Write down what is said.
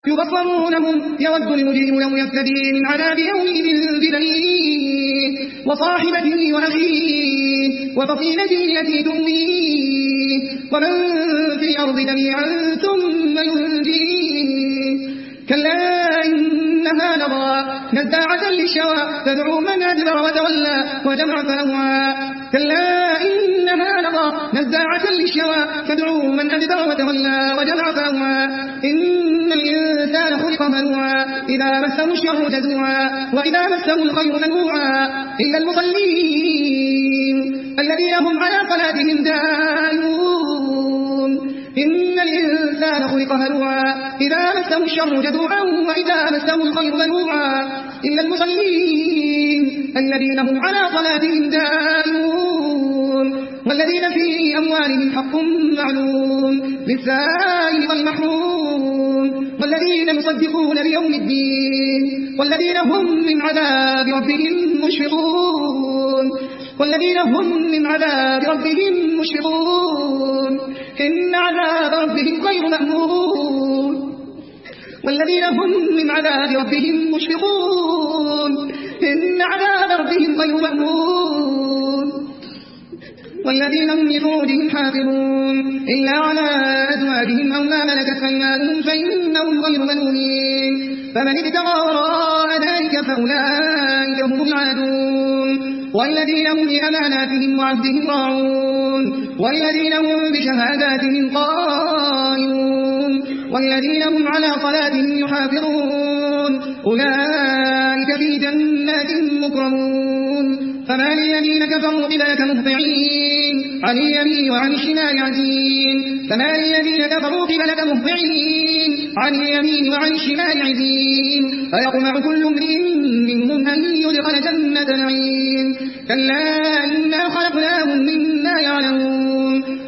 يبصرونهم يود المجرم لو يفتدي من عذاب يومئذ ببنيه وصاحبته وأخيه وفصيلته التي تؤويه ومن في الأرض جميعا ثم ينجيه كلا إنها لظى نزاعة للشوى تدعو من أدبر وتولى وجمع فأوعى كلا إنها لظى نزاعة للشوى تدعو من أدبر وتولى وجمع فأوعى إن الإنسان خلق هلوعا إذا مسه الشر جزوعا وإذا مسه الخير منوعا إلا المصلين الذين هم على صلاتهم دائمون إن الإنسان خلق هلوعا إذا مسه الشر جزوعا وإذا مسه الخير منوعا إلا المصلين الذين هم على صلاتهم دائمون والذين في أموالهم حق معلوم للسائل والمحروم والذين يصدقون بيوم الدين والذين هم من عذاب ربهم مشفقون والذين هم من عذاب ربهم مشفقون إن عذاب ربهم غير مأمون والذين هم من عذاب ربهم مشفقون إن عذاب ربهم غير مأمون والذين هم لفروجهم حافظون إلا على أزواجهم أو ما ملكت أيمانهم فإنهم غير ملومين فمن ابتغى وراء ذلك فأولئك هم العادون والذين هم لأماناتهم وعهدهم راعون والذين هم بشهاداتهم قائمون والذين هم على صلاتهم يحافظون أولئك في جنات مكرمون فما للذين كفروا قبلك مهطعين عن اليمين وعن الشمال عزين فما للذين كفروا قبلك مهطعين عن اليمين وعن الشمال عزين أيطمع كل امرئ منهم أن يدخل جنة نعيم كلا إنها